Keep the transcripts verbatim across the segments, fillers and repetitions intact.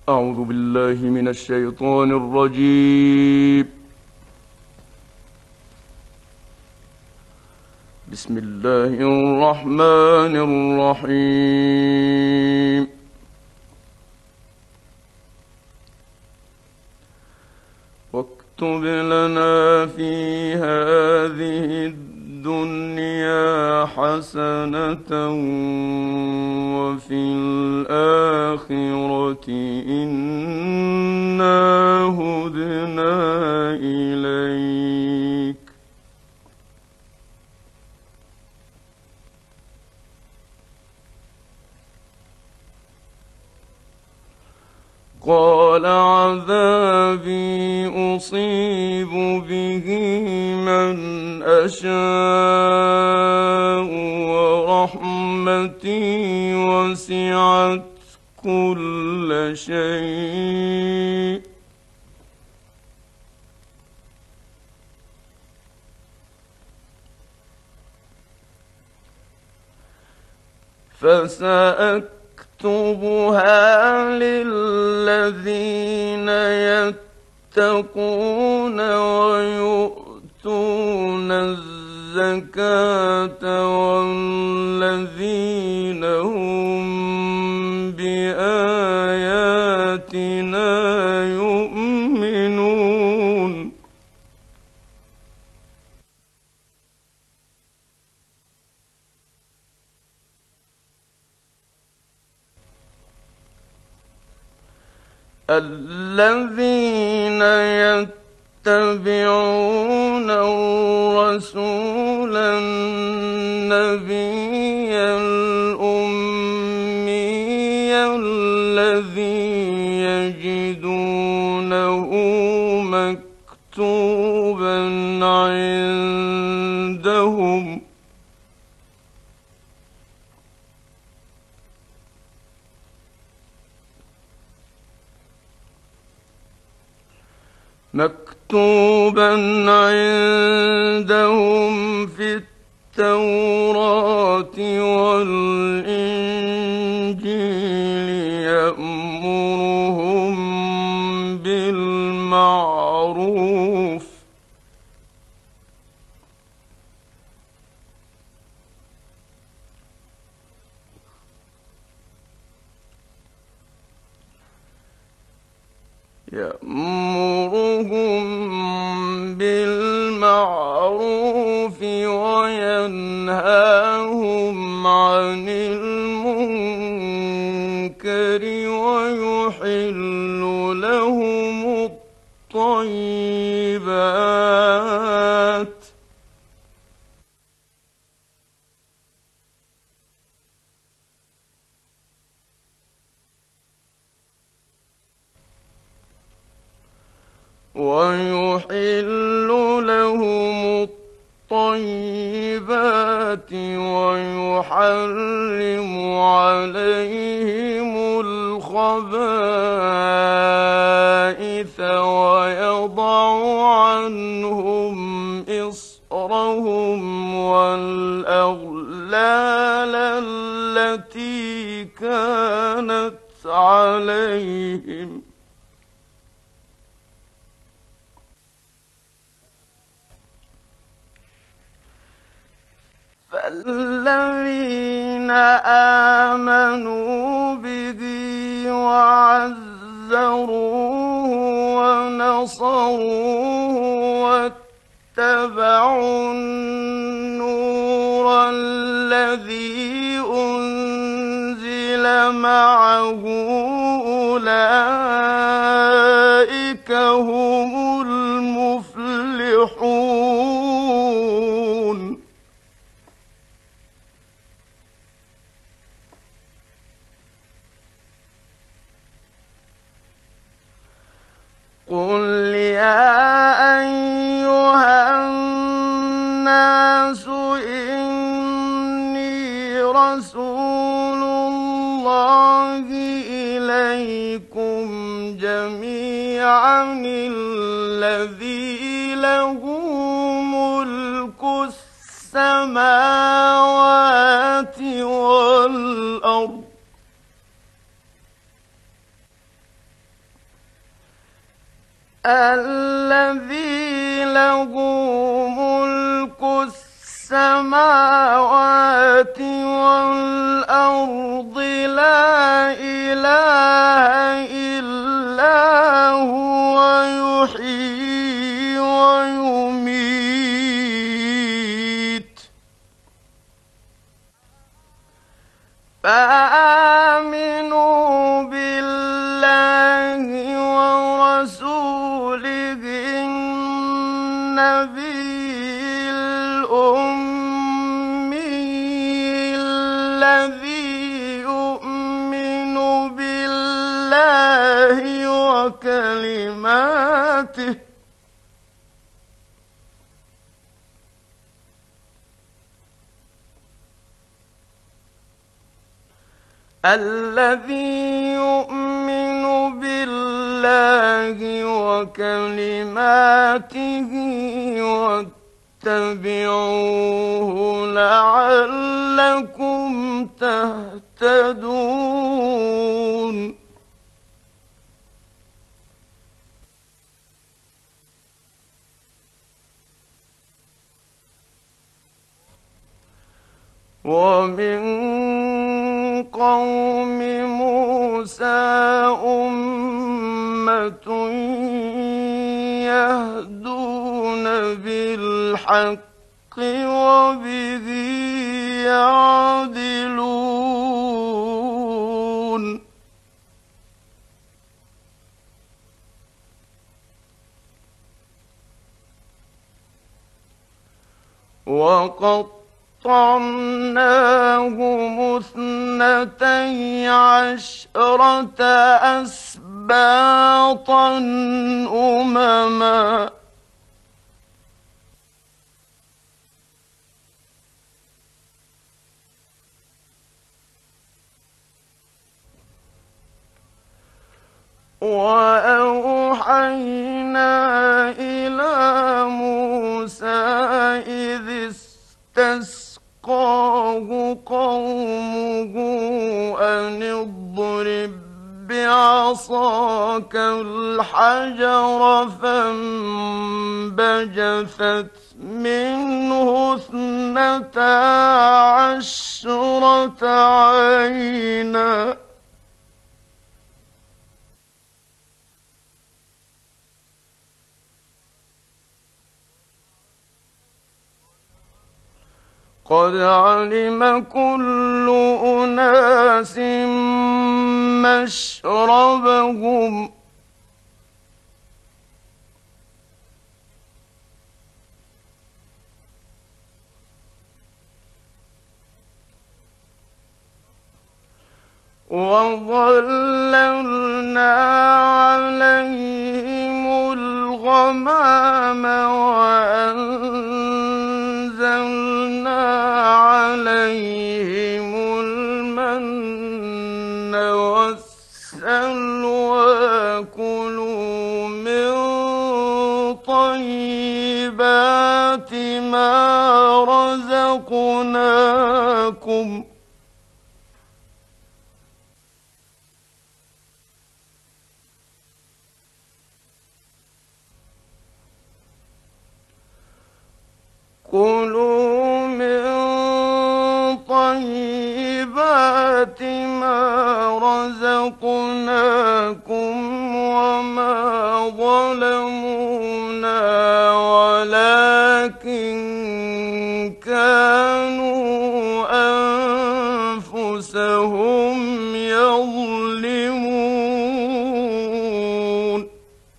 أعوذ بالله من الشيطان الرجيم. بسم الله الرحمن الرحيم. واكتب لنا في هذه الدنيا حسنة وفي الآخرة إنا هدنا إليك. قال عذابي أصيب به من أشاء ورحمتي وسعت كل شيء فسأكتبها للذين يتقون ويؤتون الزكاة والذين هم بآياتنا يؤمنون. الذين يتبعون الرسول النبي الأمي الذي يجدونه مكتوبا عندهم مكتوبا عندهم في التوراة والإنجيل يأمرهم بالمعروف يأمرهم بالمعروف وينهاهم عن المنكر ويحل لهم الطيبات ويحل لهم الطيبات ويحرم عليهم الخبائث ويضع عنهم إصرهم والأغلال التي كانت عليهم فالذين آمنوا به وعزروه ونصروه واتبعوا النور الذي أنزل معه أولئك هم المفلحون. قل يا أيها الناس إني رسول الله إليكم جميعا الذي له ملك السماوات والأرض الذي له ملك السماوات والأرض لا إله إلا هو يحيي ويميت فآمنوا بالله ورسوله النبي الأمي الذي يؤمن بالله وكلماته الذي يؤمن بالله وكلماته واتبعوه لعلكم تهتدون ومن قوم موسى أمة يهدون بالحق وبه يعدلون وقد قطعناهم اثنتي عشرة أسباطا أمما وأوحينا إلى موسى إذ استسقاه قومه أن اضرب بعصاك الحجر فانبجست منه اثنتا عشرة عينا قد علم كل أناس مشربهم وظللنا عليهم الغمام وأنزلنا عليهم المن والسلوى كلوا من طيبات ما رزقناكم كلوا من طيبات ما رزقناكم وما ظلمونا ولكن كانوا أنفسهم يظلمون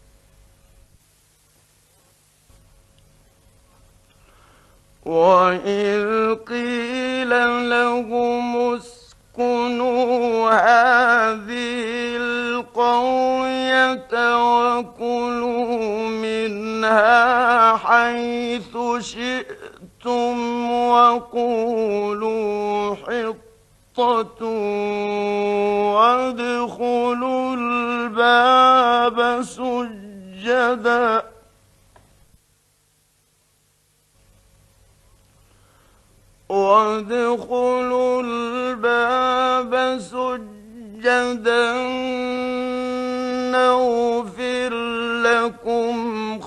وإذ قيل لهم اسكنوا هذه القرية وكلوا منها حيث شئتم وقولوا حطة وادخلوا الباب سجدا وادخلوا الباب سجدا نغفر لكم لكم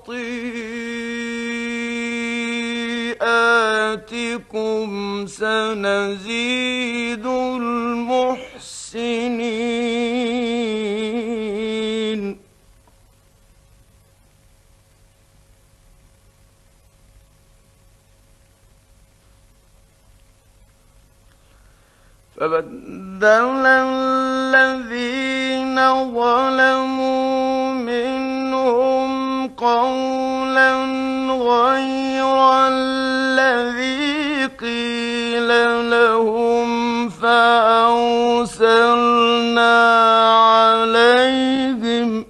خطيئاتكم سنزيد المحسنين. فبدل الذين ظلموا منهم قولا غير الذي قيل لهم فأرسلنا عليهم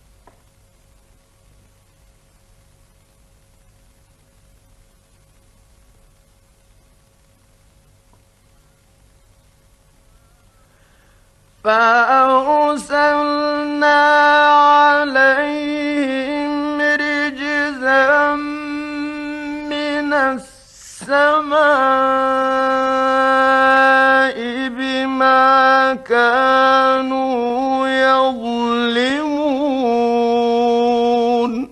فأرسلنا عليهم رجزا من السماء بما كانوا يظلمون.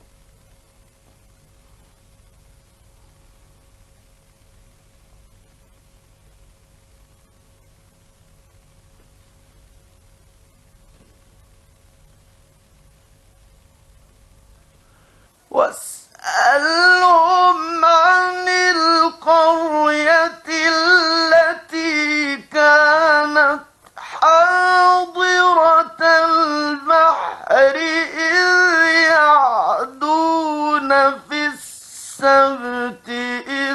واسألهم عن القرية التي كانت حاضرة البحر إذ يعدون في السبت إذ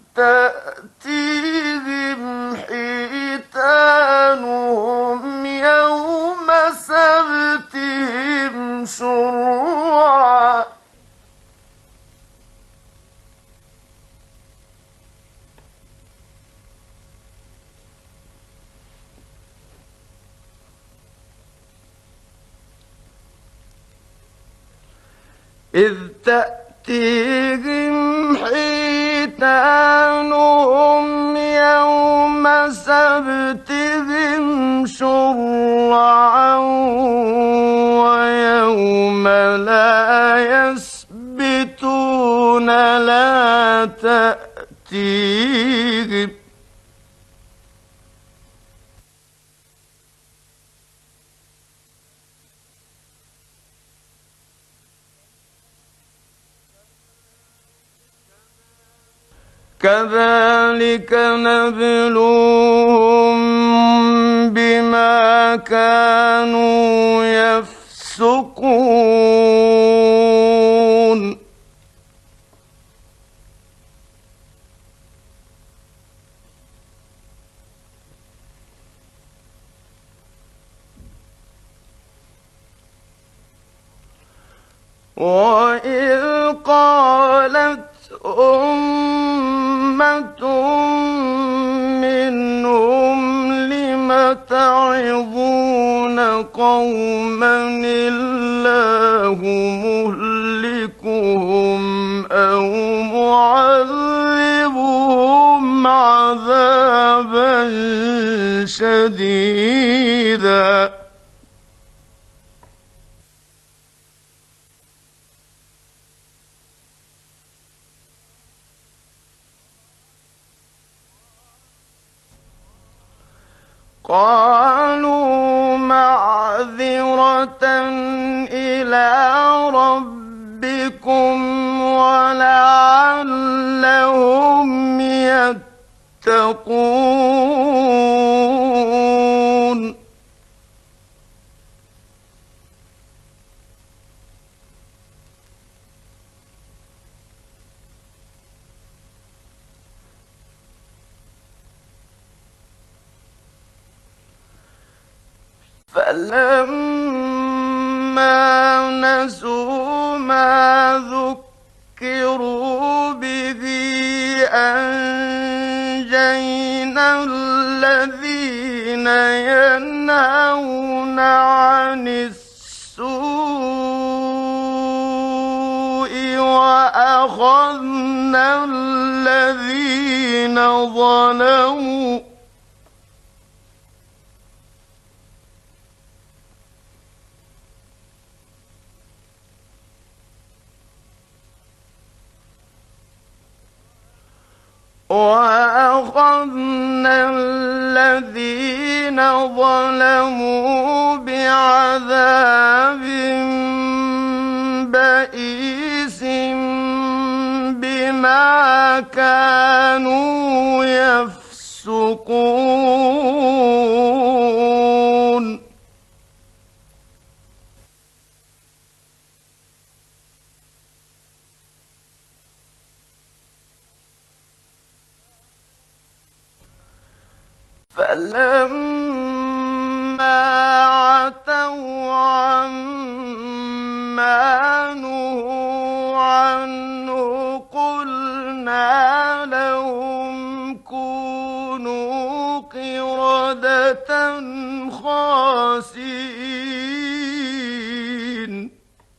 تأتيهم حيتانهم يوم سبتهم شرعا إذ تأتيهم حيتانهم يوم سبتهم شرعا ويوم لا يسبتون لا تأتيهم كذلك نبلوهم بما كانوا يفسقون. وإذ قالت أمة منهم لم تعظون قوما الله مهلكهم أو معذبهم عذابا شديدا قالوا معذرة إلى ربكم ولعلهم يتقون. فلما نسوا ما ذكروا به أنجينا الذين ينهون عن السوء وأخذنا الذين ظلموا وأخذنا الذين ظلموا بعذاب بئيس بما كانوا يفسقون فلما عتوا عما نهوا عنه قلنا لهم كونوا قردة خاسئين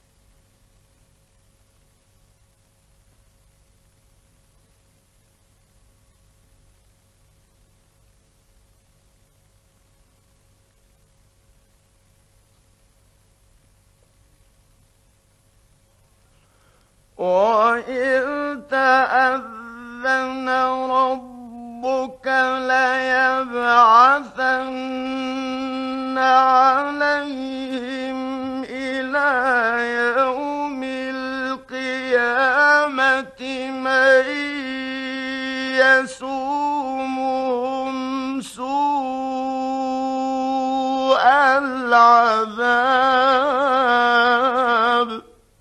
وَإِذْ تَأَذَّنَ رَبُّكَ لَيَبْعَثَنَّ عَلَيْهِمْ إِلَى يَوْمِ الْقِيَامَةِ مَن يَسُومُهُمْ سُوءَ الْعَذَابِ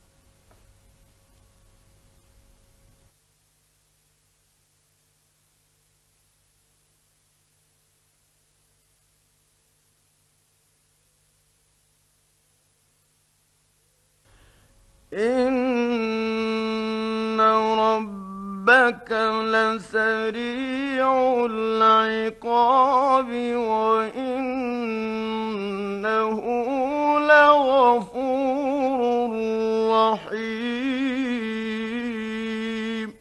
إِنَّ رَبَّكَ لَسَرِيعُ الْعِقَابِ وَإِنَّهُ لَغَفُورٌ رَّحِيمٌ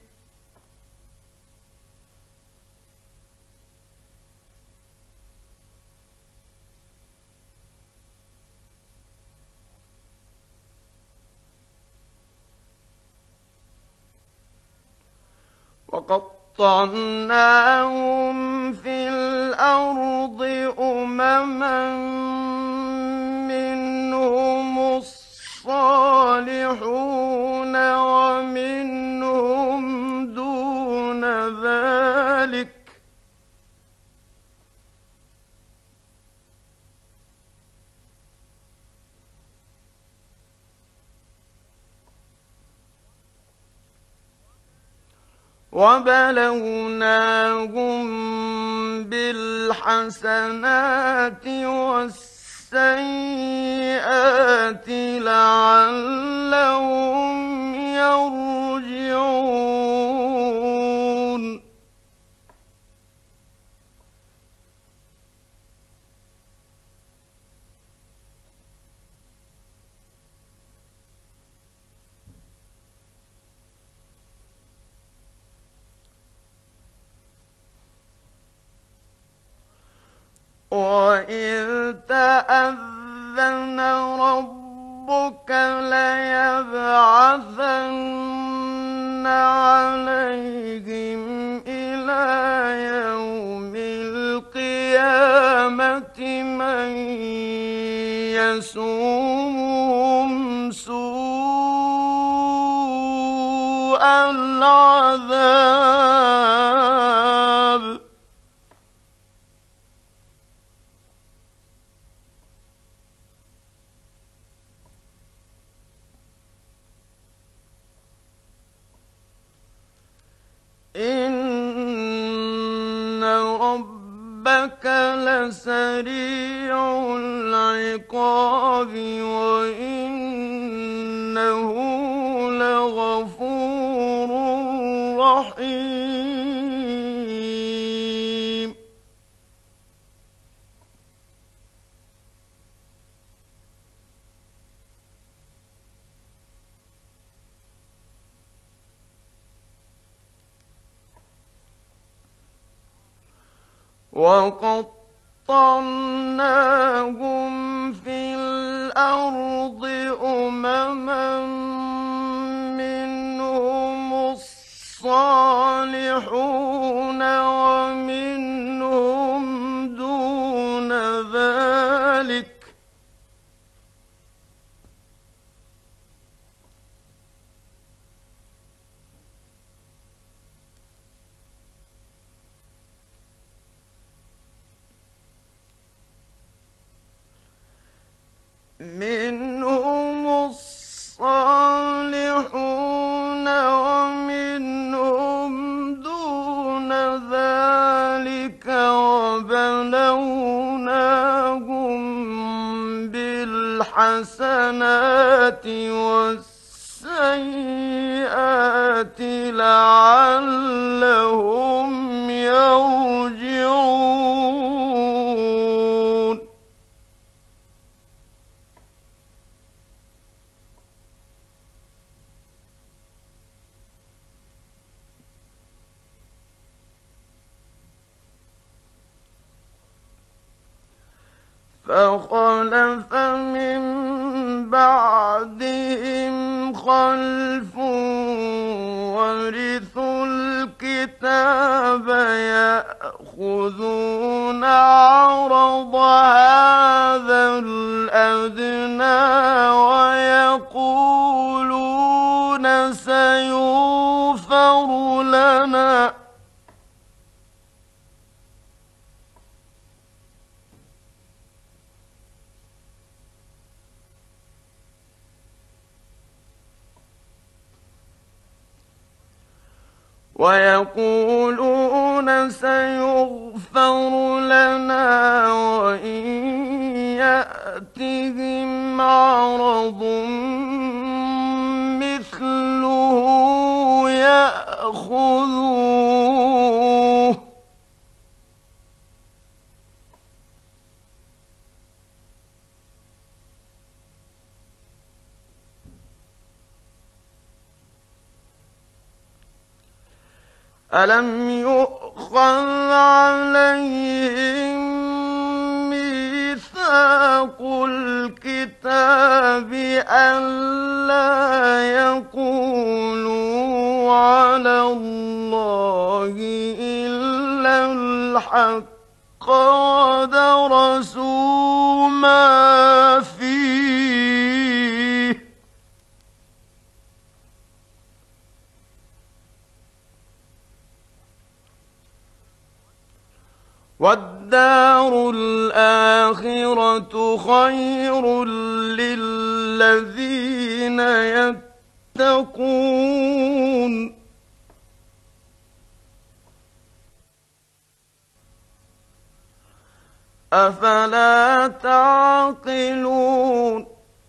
وَقَطَّعْنَاهُمْ فِي الْأَرْضِ أُمَمًا مِّنْهُمُ الصَّالِحُونَ وَمِنْهُمْ دُونَ ذَلِكَ ۖ وَبَلَوْنَاهُم بِالْحَسَنَاتِ وَالسَّيِّئَاتِ لَعَلَّهُمْ يَرْجِعُونَ وَإِذْ تَأَذَّنَ رَبُّكَ لَيَبْعَثَنَّ عَلَيْهِمْ إِلَى يَوْمِ الْقِيَامَةِ مَن يَسُومُهُمْ سُوءَ الْعَذَابِ إِنَّ رَبَّكَ لَسَرِيعُ الْعِقَابِ وَإِنَّهُ لَغَفُورٌ رَّحِيمٌ وَقَطَّعْنَاهُمْ فِي الْأَرْضِ أُمَمًا مِّنْهُمُ الصَّالِحُونَ منهم الصالحون ومنهم دون ذلك وبلوناهم بالحسنات والسيئات لعلهم يرجعون فخلف من بعدهم خلف ورثوا الكتاب يأخذون عرض هذا الأدنى ويقولون سيغفر لنا ويقولون سيغفر لنا وإن يأتهم عرض مثله يأخذوه ألم يؤخذ عليهم ميثاق الكتاب ألا يقولوا على الله إلا الحق ودرسوا ما فيه والدار الآخرة خير للذين يتقون أفلا تعقلون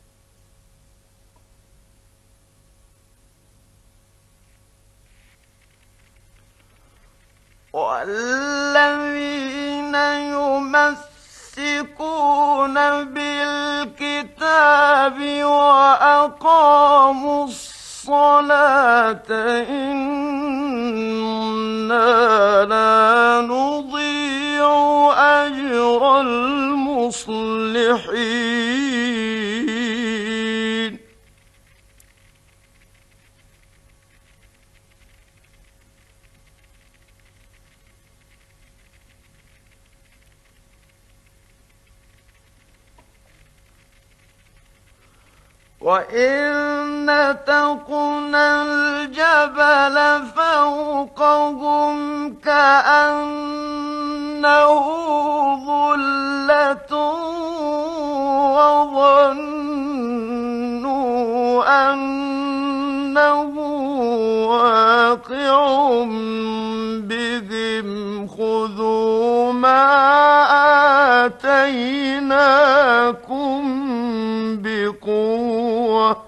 والذين يمسكون بالكتاب وأقاموا الصلاة إنا لا نضيع أجر المصلحين وإن نتقنا الجبل فوقهم كأنه ظلة وظنوا أنه واقع بهم خذوا ما آتيناكم بقوة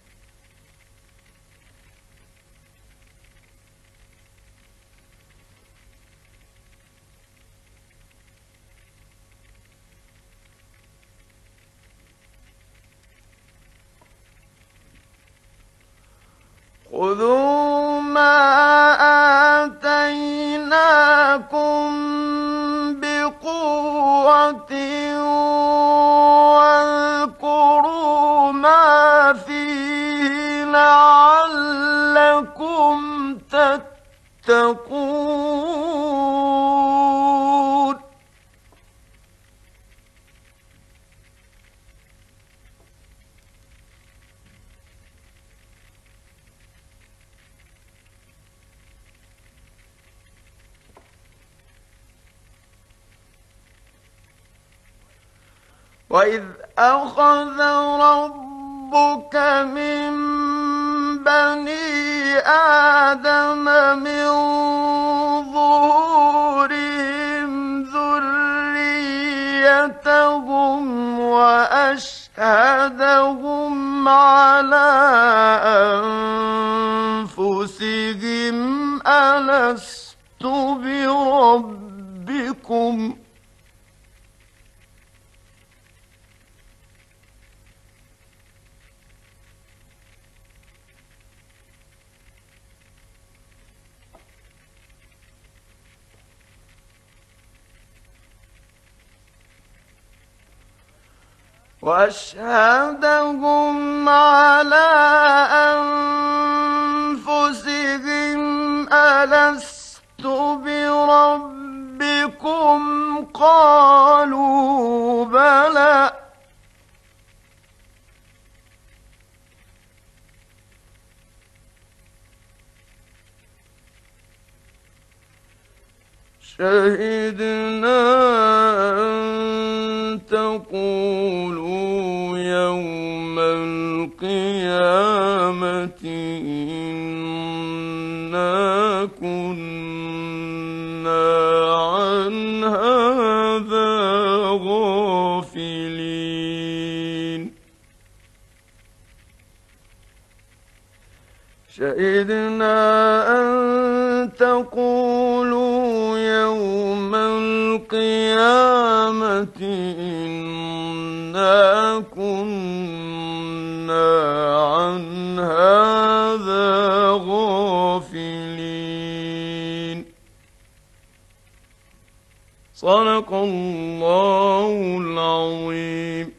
خذوا ما آتيناكم بقوة واذكروا ما فيه لعلكم تتقون وإذ أخذ ربك من بني آدم من ظهورهم ذريتهم وأشهدهم على أنفسهم ألست بربكم وأشهدهم على أنفسهم ألست بربكم قالوا بلى شهدنا أن تقولوا يوم القيامة إنا كنا عن هذا غافلين شهدنا أن تقولوا يوم القيامة إنا كنا عن هذا غافلين صدق الله العظيم.